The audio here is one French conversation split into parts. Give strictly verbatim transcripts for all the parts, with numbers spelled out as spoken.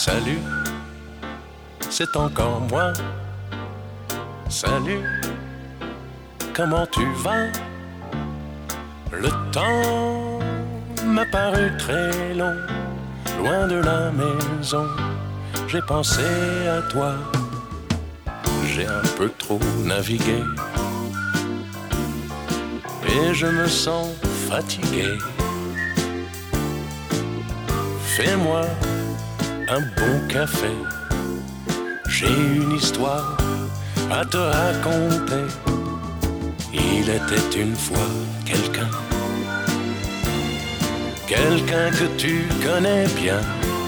Salut, c'est encore moi. Salut, comment tu vas? Le temps m'a paru très long, loin de la maison, j'ai pensé à toi. J'ai un peu trop navigué et je me sens fatigué. Fais-moi un bon café, j'ai une histoire à te raconter. Il était une fois quelqu'un, quelqu'un que tu connais bien.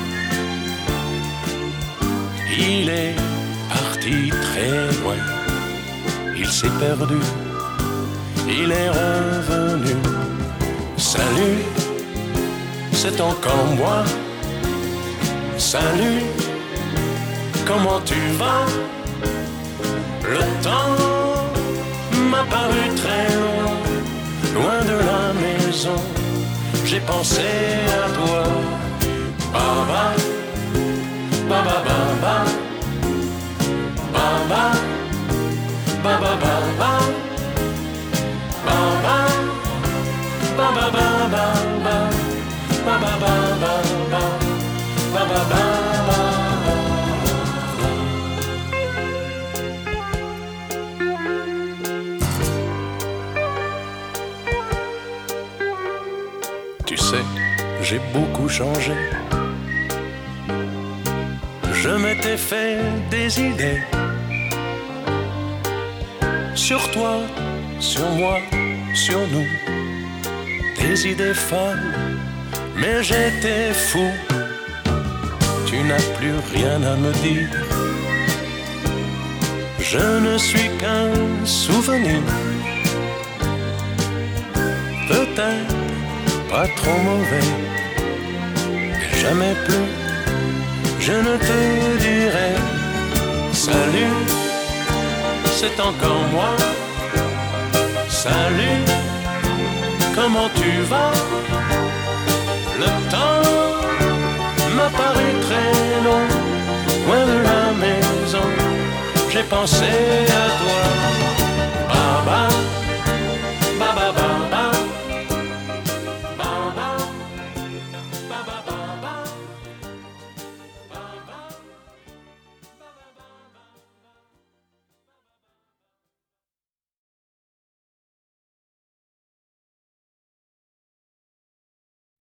Il est parti très loin, il s'est perdu, il est revenu. Salut, c'est encore moi. Salut, comment tu vas? Le temps m'a paru très long, loin de la maison, j'ai pensé à toi. Baba, baba, baba, baba, baba, baba, baba, baba, baba, baba, baba, baba, baba. Tu sais, j'ai beaucoup changé. Je m'étais fait des idées sur toi, sur moi, sur nous. Des idées folles, mais j'étais fou. Tu n'as plus rien à me dire. Je ne suis qu'un souvenir. Peut-être pas trop mauvais, mais jamais plus je ne te dirai salut, c'est encore moi. Salut, comment tu vas? Le temps m'a paru très long, loin de la maison, j'ai pensé à toi.